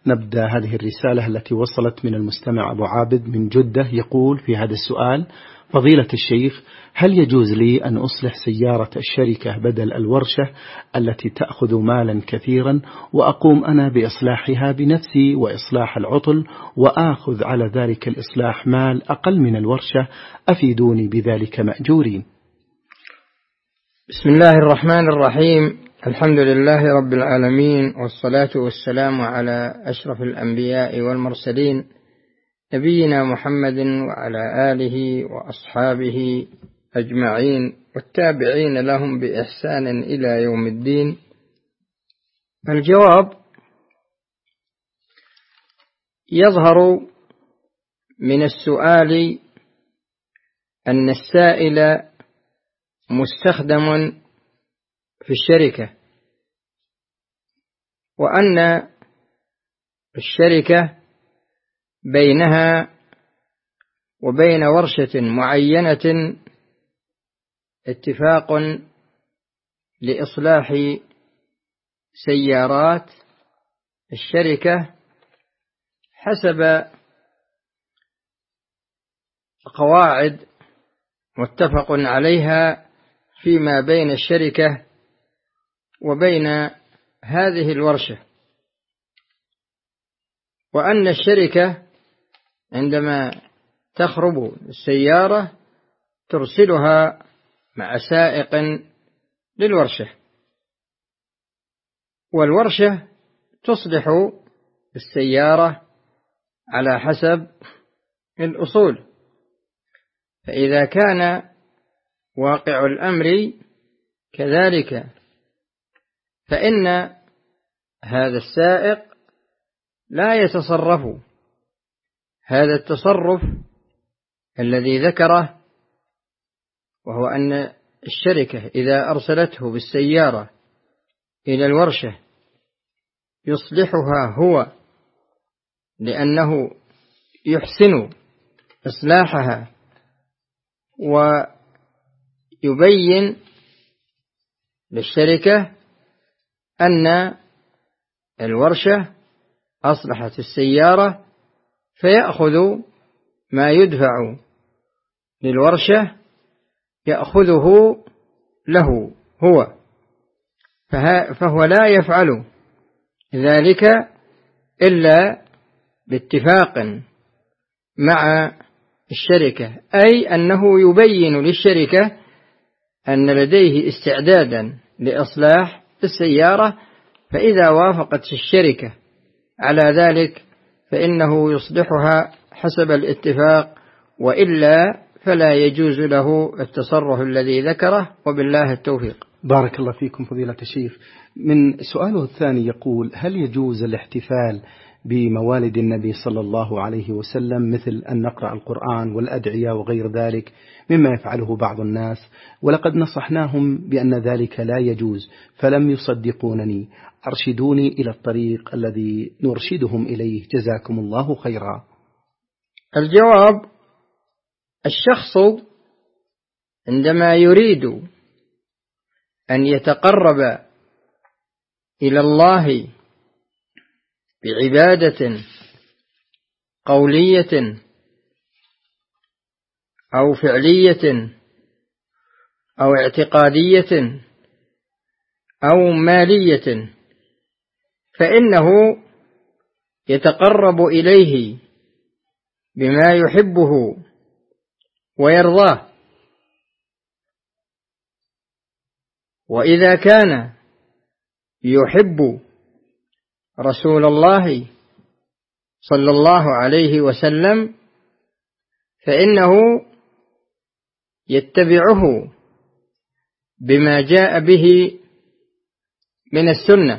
نبدأ هذه الرسالة التي وصلت من المستمع أبو عابد من جدة. يقول في هذا السؤال: فضيلة الشيخ، هل يجوز لي أن أصلح سيارة الشركة بدل الورشة التي تأخذ مالا كثيرا، وأقوم أنا بإصلاحها بنفسي وإصلاح العطل، وآخذ على ذلك الإصلاح مال أقل من الورشة؟ أفيدوني بذلك مأجورين. بسم الله الرحمن الرحيم. الحمد لله رب العالمين، والصلاة والسلام على أشرف الأنبياء والمرسلين، نبينا محمد وعلى آله وأصحابه أجمعين والتابعين لهم بإحسان إلى يوم الدين. الجواب: يظهر من السؤال أن السائل مستخدم في الشركة، وأن الشركة بينها وبين ورشة معينة اتفاق لإصلاح سيارات الشركة حسب قواعد متفق عليها فيما بين الشركة وبين هذه الورشة، وأن الشركة عندما تخرب السيارة ترسلها مع سائق للورشة، والورشة تصلح السيارة على حسب الأصول. فإذا كان واقع الأمر كذلك، فإن هذا السائق لا يتصرف هذا التصرف الذي ذكره، وهو أن الشركة إذا أرسلته بالسيارة إلى الورشة يصلحها هو لأنه يحسن إصلاحها ويبين للشركة أن الورشة أصلحت السيارة، فيأخذ ما يدفع للورشة يأخذه له هو، فهو لا يفعل ذلك إلا باتفاق مع الشركة، أي أنه يبين للشركة أن لديه استعدادا لإصلاح السيارة، فإذا وافقت الشركة على ذلك فإنه يصلحها حسب الاتفاق، وإلا فلا يجوز له التصرف الذي ذكره، وبالله التوفيق. بارك الله فيكم فضيلة الشيخ. من سؤاله الثاني يقول: هل يجوز الاحتفال بموالد النبي صلى الله عليه وسلم، مثل أن نقرأ القرآن والأدعية وغير ذلك مما يفعله بعض الناس، ولقد نصحناهم بأن ذلك لا يجوز فلم يصدقونني، أرشدوني إلى الطريق الذي نرشدهم إليه، جزاكم الله خيرا. الجواب: الشخص عندما يريد أن يتقرب إلى الله بعبادة قولية أو فعلية أو اعتقادية أو مالية، فإنه يتقرب إليه بما يحبه ويرضاه. وإذا كان يحب رسول الله صلى الله عليه وسلم فإنه يتبعه بما جاء به من السنة.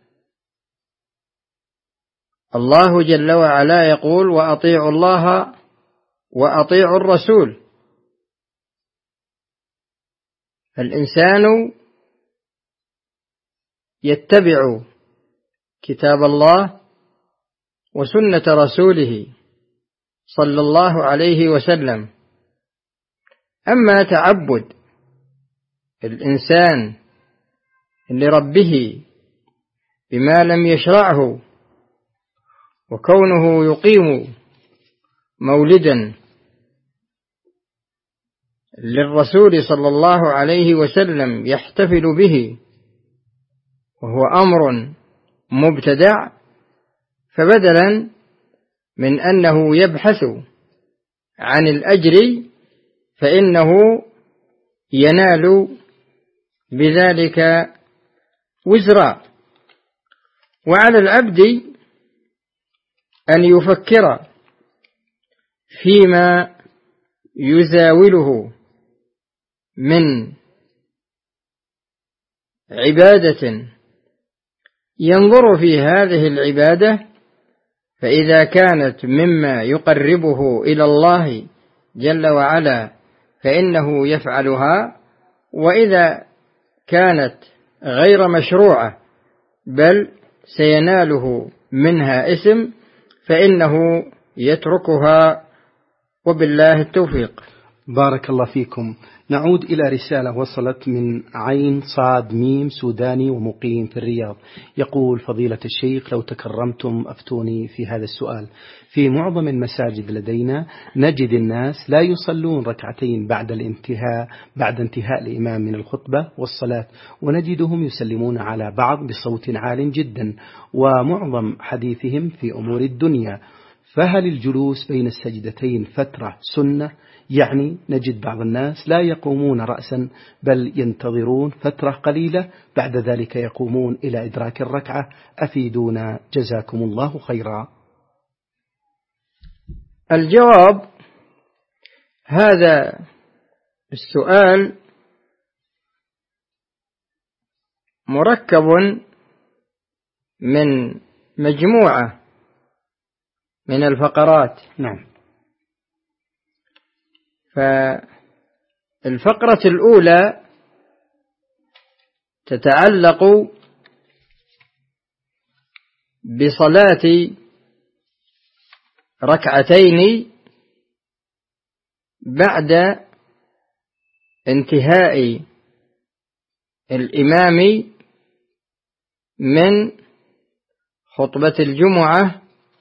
الله جل وعلا يقول: وأطيعوا الله وأطيعوا الرسول. فالإنسان يتبع كتاب الله وسنة رسوله صلى الله عليه وسلم. أما تعبد الإنسان لربه بما لم يشرعه وكونه يقيم مولدا للرسول صلى الله عليه وسلم يحتفل به وهو أمر مبتدع، فبدلا من أنه يبحث عن الأجر فإنه ينال بذلك وزرا. وعلى العبد أن يفكر فيما يزاوله من عبادة ينظر في هذه العبادة، فإذا كانت مما يقربه إلى الله جل وعلا فإنه يفعلها، وإذا كانت غير مشروعة بل سيناله منها إثم فإنه يتركها، وبالله التوفيق. بارك الله فيكم. نعود إلى رسالة وصلت من عين صاد ميم سوداني ومقيم في الرياض. يقول: فضيلة الشيخ، لو تكرمتم أفتوني في هذا السؤال. في معظم المساجد لدينا نجد الناس لا يصلون ركعتين بعد انتهاء الإمام من الخطبة والصلاة، ونجدهم يسلمون على بعض بصوت عال جدا، ومعظم حديثهم في أمور الدنيا. فهل الجلوس بين السجدتين فترة سنة؟ يعني نجد بعض الناس لا يقومون رأسا بل ينتظرون فترة قليلة، بعد ذلك يقومون إلى إدراك الركعة. أفيدونا جزاكم الله خيرا. الجواب: هذا السؤال مركب من مجموعة من الفقرات. نعم. فالفقرة الأولى تتعلق بصلاة ركعتين بعد انتهاء الإمام من خطبة الجمعة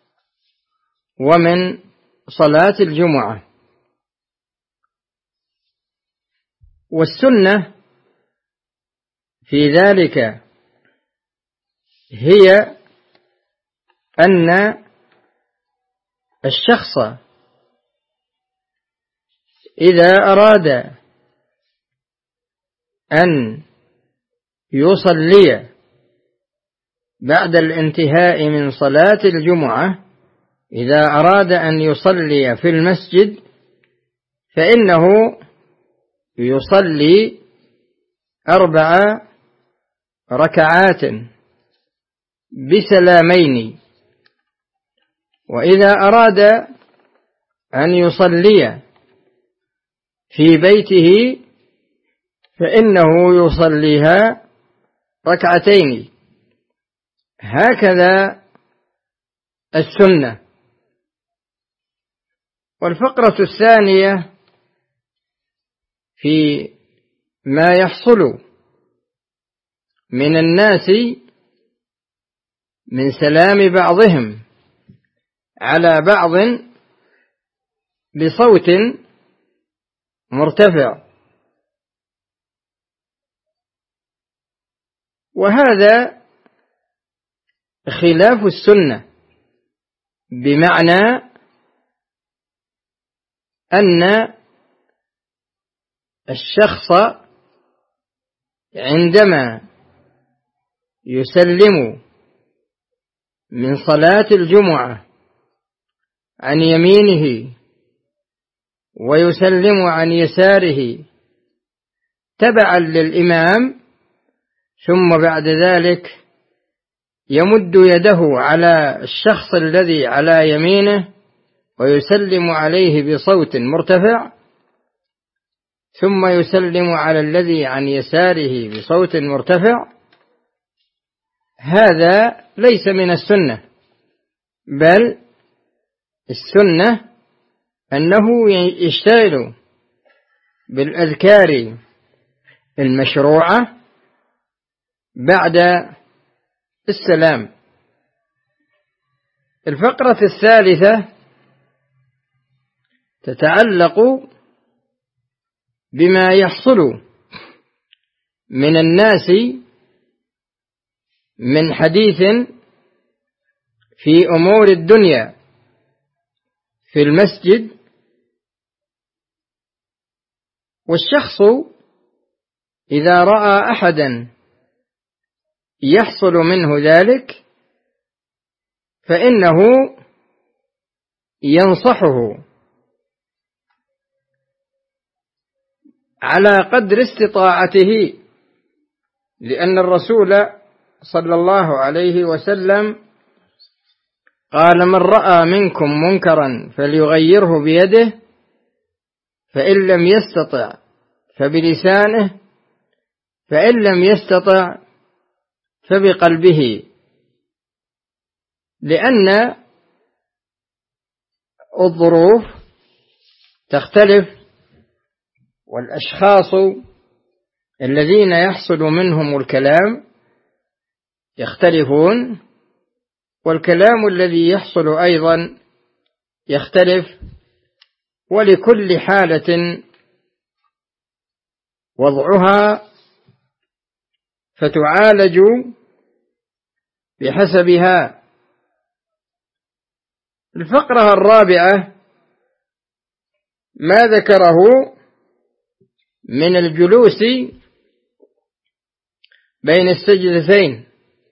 ومن صلاة الجمعة. والسنة في ذلك هي أن الشخص إذا أراد أن يصلي بعد الانتهاء من صلاة الجمعة، إذا أراد أن يصلي في المسجد فإنه يصلي 4 ركعات بسلامين. وإذا أراد أن يصلي في بيته فإنه يصليها 2 ركعات. هكذا السنة. والفقرة الثانية في ما يحصل من الناس من سلام بعضهم على بعض بصوت مرتفع، وهذا خلاف السنة، بمعنى أن الشخص عندما يسلم من صلاة الجمعة عن يمينه ويسلم عن يساره تبعا للإمام، ثم بعد ذلك يمد يده على الشخص الذي على يمينه ويسلم عليه بصوت مرتفع، ثم يسلم على الذي عن يساره بصوت مرتفع، هذا ليس من السنة، بل السنة أنه يشتغل بالأذكار المشروعة بعد السلام. الفقرة الثالثة تتعلق بما يحصل من الناس من حديث في أمور الدنيا في المسجد، والشخص إذا رأى أحدا يحصل منه ذلك فإنه ينصحه على قدر استطاعته، لأن الرسول صلى الله عليه وسلم قال: من رأى منكم منكرا فليغيره بيده، فإن لم يستطع فبلسانه، فإن لم يستطع فبقلبه، لأن الظروف تختلف، والأشخاص الذين يحصل منهم الكلام يختلفون، والكلام الذي يحصل أيضا يختلف، ولكل حالة وضعها فتعالج بحسبها. الفقرة الرابعة ما ذكره من الجلوس بين السجدتين،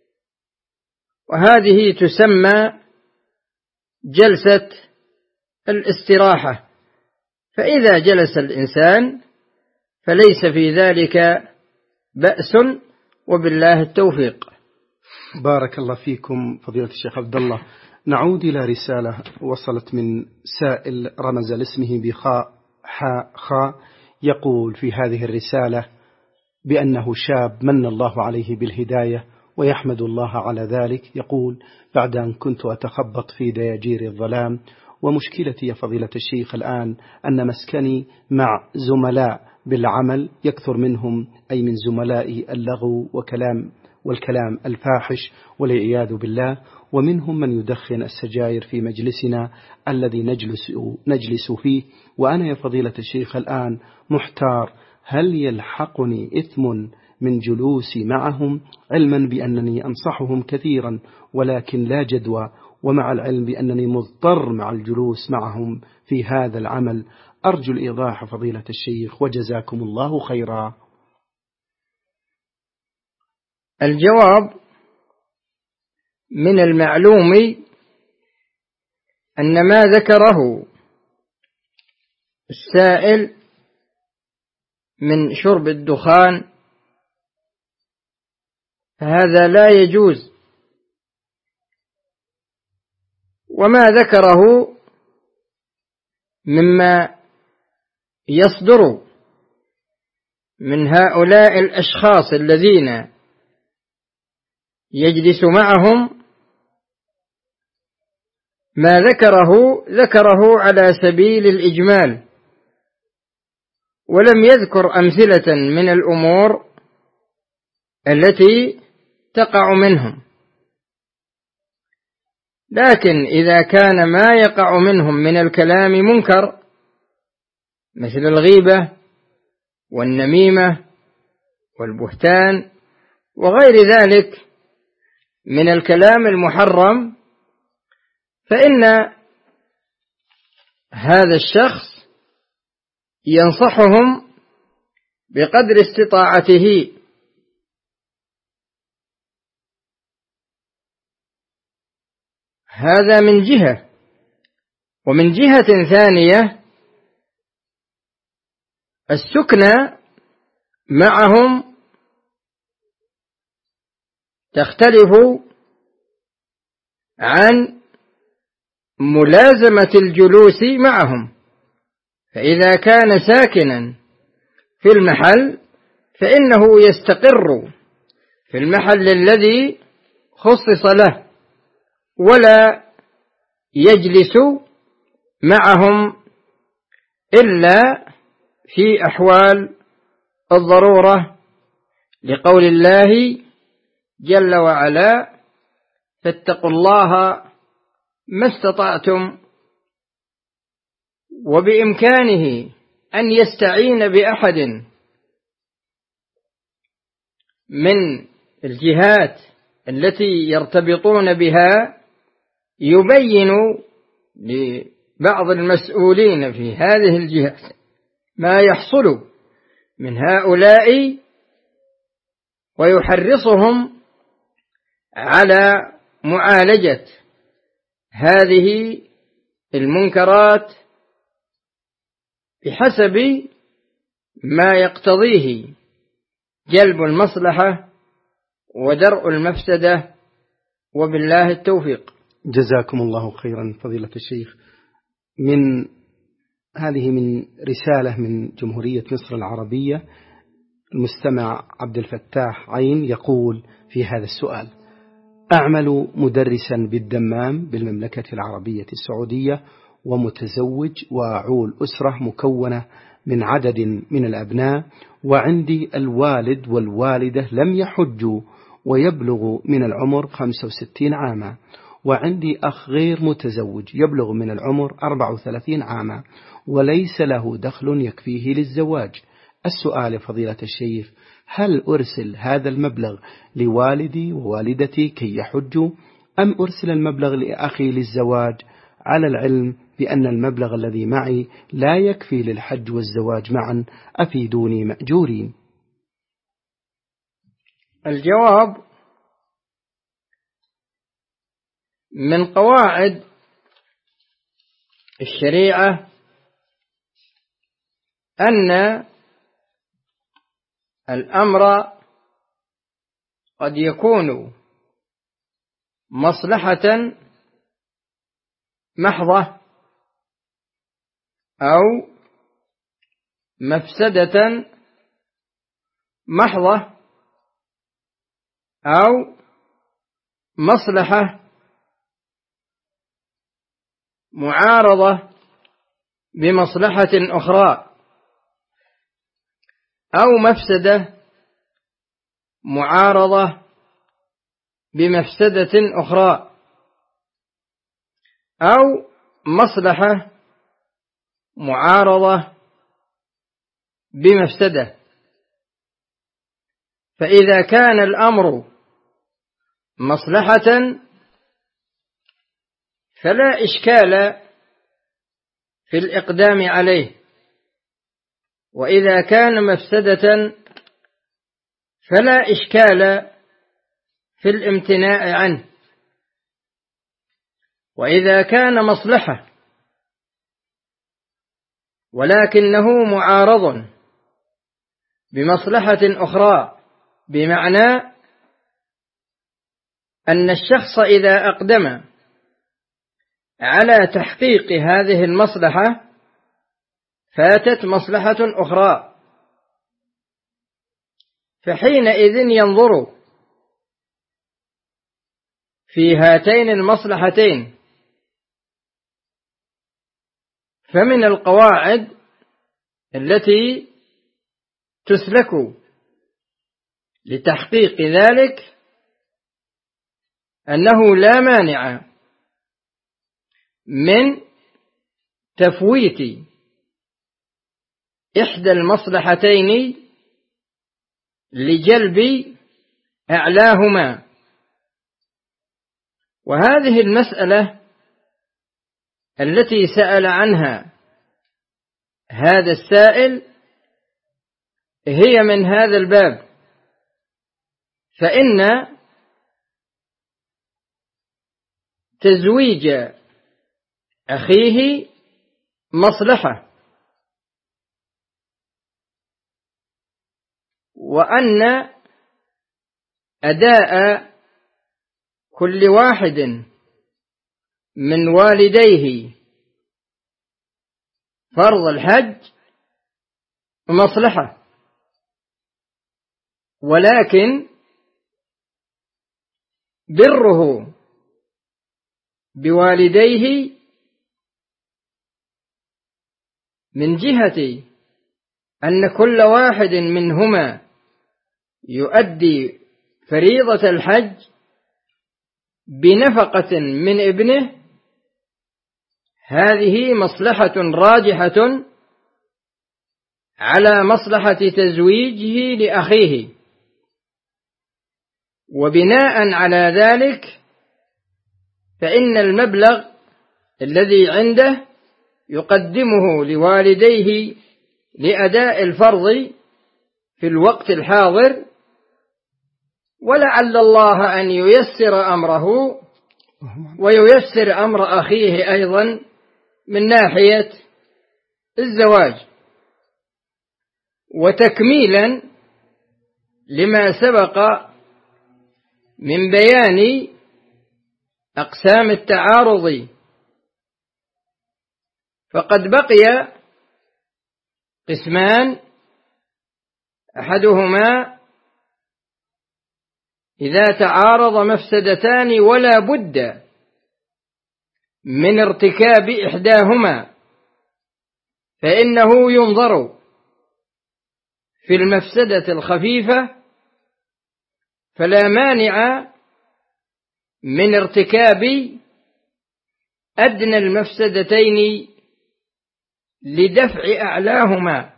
وهذه تسمى جلسة الاستراحة، فإذا جلس الإنسان فليس في ذلك بأس، وبالله التوفيق. بارك الله فيكم فضيلة الشيخ عبد الله. نعود إلى رسالة وصلت من سائل رمز لاسمه بخاء حاء خاء، يقول في هذه الرسالة بأنه شاب من الله عليه بالهداية ويحمد الله على ذلك. يقول: بعد أن كنت أتخبط في دياجير الظلام، ومشكلتي يا فضيلة الشيخ الآن أن مسكني مع زملاء بالعمل يكثر منهم، أي من زملائي، اللغو والكلام الفاحش والعياذ بالله، ومنهم من يدخن السجائر في مجلسنا الذي نجلس فيه، وأنا يا فضيلة الشيخ الآن محتار، هل يلحقني إثم من جلوسي معهم، علما بأنني أنصحهم كثيرا ولكن لا جدوى، ومع العلم بأنني مضطر مع الجلوس معهم في هذا العمل؟ أرجو الإيضاح فضيلة الشيخ، وجزاكم الله خيرا. الجواب: من المعلوم أن ما ذكره السائل من شرب الدخان فهذا لا يجوز، وما ذكره مما يصدر من هؤلاء الأشخاص الذين يجلس معهم، ما ذكره على سبيل الإجمال، ولم يذكر أمثلة من الأمور التي تقع منهم. لكن إذا كان ما يقع منهم من الكلام منكر مثل الغيبة والنميمة والبهتان وغير ذلك من الكلام المحرم، فإن هذا الشخص ينصحهم بقدر استطاعته. هذا من جهة، ومن جهة ثانية السكنى معهم تختلف عن ملازمة الجلوس معهم، فإذا كان ساكنا في المحل فإنه يستقر في المحل الذي خصص له، ولا يجلس معهم إلا في أحوال الضرورة، لقول الله جل وعلا: فاتقوا الله ما استطعتم، وبإمكانه أن يستعين بأحد من الجهات التي يرتبطون بها يبين لبعض المسؤولين في هذه الجهات ما يحصل من هؤلاء، ويحرصهم على معالجة هذه المنكرات بحسب ما يقتضيه جلب المصلحة ودرء المفسدة، وبالله التوفيق. جزاكم الله خيرا فضيلة الشيخ. هذه رسالة من جمهورية مصر العربية. المستمع عبد الفتاح عين يقول في هذا السؤال: أعمل مدرسا بالدمام بالمملكة العربية السعودية، ومتزوج، وأعول أسرة مكونة من عدد من الأبناء، وعندي الوالد والوالدة لم يحجوا ويبلغ من العمر 65 عاما، وعندي أخ غير متزوج يبلغ من العمر 34 عاما وليس له دخل يكفيه للزواج. السؤال فضيلة الشيخ: هل أرسل هذا المبلغ لوالدي ووالدتي كي يحجوا، أم أرسل المبلغ لأخي للزواج، على العلم بأن المبلغ الذي معي لا يكفي للحج والزواج معا؟ أفيدوني مأجورين. الجواب: من قواعد الشريعة أن الأمر قد يكون مصلحة محضة أو مفسدة محضة أو مصلحة معارضة بمصلحة أخرى أو مفسدة معارضة بمفسدة أخرى أو مصلحة معارضة بمفسدة. فإذا كان الأمر مصلحة فلا إشكال في الإقدام عليه، وإذا كان مفسدة فلا إشكال في الامتناع عنه. وإذا كان مصلحة ولكنه معارض بمصلحة أخرى، بمعنى أن الشخص إذا أقدم على تحقيق هذه المصلحة فاتت مصلحة أخرى، فحينئذ ينظر في هاتين المصلحتين. فمن القواعد التي تسلك لتحقيق ذلك أنه لا مانع من تفويت إحدى المصلحتين لجلب أعلاهما. وهذه المسألة التي سأل عنها هذا السائل هي من هذا الباب، فإن تزويج أخيه مصلحة، وأن أداء كل واحد من والديه فرض الحج مصلحة، ولكن بره بوالديه من جهة أن كل واحد منهما يؤدي فريضة الحج بنفقة من ابنه هذه مصلحة راجحة على مصلحة تزويجه لأخيه، وبناء على ذلك فإن المبلغ الذي عنده يقدمه لوالديه لأداء الفرض في الوقت الحاضر، ولعل الله أن ييسر أمره وييسر أمر أخيه أيضا من ناحية الزواج. وتكميلا لما سبق من بيان أقسام التعارض، فقد بقي قسمان، أحدهما إذا تعارض مفسدتان ولا بد من ارتكاب إحداهما فإنه ينظر في المفسدة الخفيفة، فلا مانع من ارتكاب أدنى المفسدتين لدفع أعلاهما.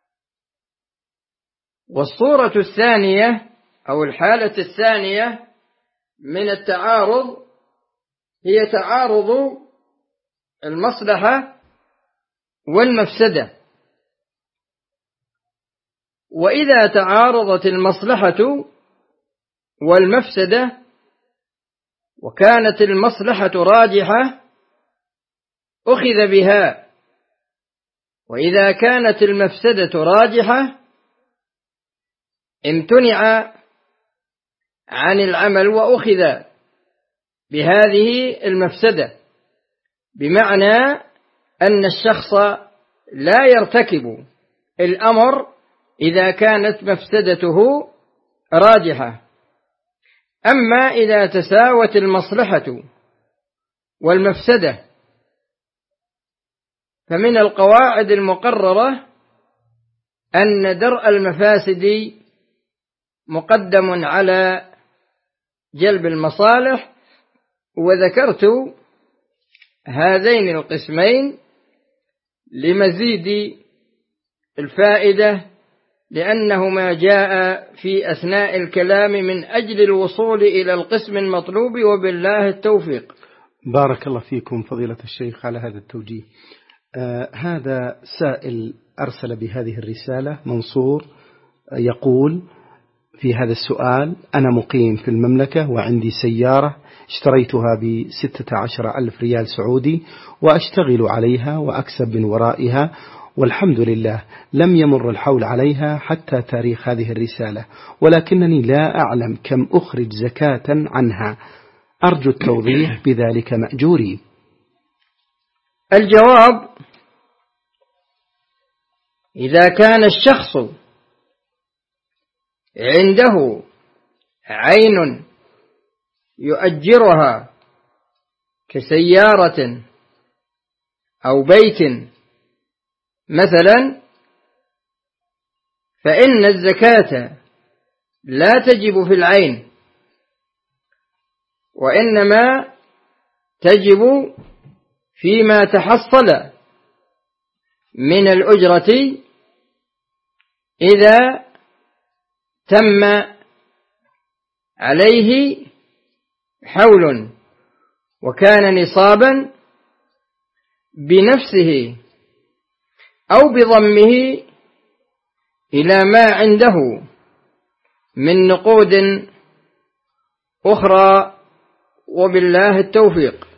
والصورة الثانية أو الحالة الثانية من التعارض هي تعارض المصلحة والمفسدة. وإذا تعارضت المصلحة والمفسدة وكانت المصلحة راجحة أخذ بها، وإذا كانت المفسدة راجحة امتنع عن العمل وأخذ بهذه المفسدة، بمعنى أن الشخص لا يرتكب الأمر إذا كانت مفسدته راجحة. أما إذا تساوت المصلحة والمفسدة فمن القواعد المقررة أن درء المفاسد مقدم على جلب المصالح. وذكرت هذين القسمين لمزيد الفائدة، لأنهما جاء في أثناء الكلام من أجل الوصول إلى القسم المطلوب، وبالله التوفيق. بارك الله فيكم فضيلة الشيخ على هذا التوجيه. هذا سائل أرسل بهذه الرسالة، منصور، يقول في هذا السؤال: أنا مقيم في المملكة وعندي سيارة اشتريتها ب16,000 ريال سعودي وأشتغل عليها وأكسب من ورائها، والحمد لله لم يمر الحول عليها حتى تاريخ هذه الرسالة، ولكنني لا أعلم كم أخرج زكاة عنها، أرجو التوضيح بذلك مأجوري. الجواب: إذا كان الشخص عنده عين يؤجرها كسيارة أو بيت مثلا، فإن الزكاة لا تجب في العين، وإنما تجب فيما تحصل من الأجرة إذا تم عليه حول وكان نصابا بنفسه أو بضمه إلى ما عنده من نقود أخرى، وبالله التوفيق.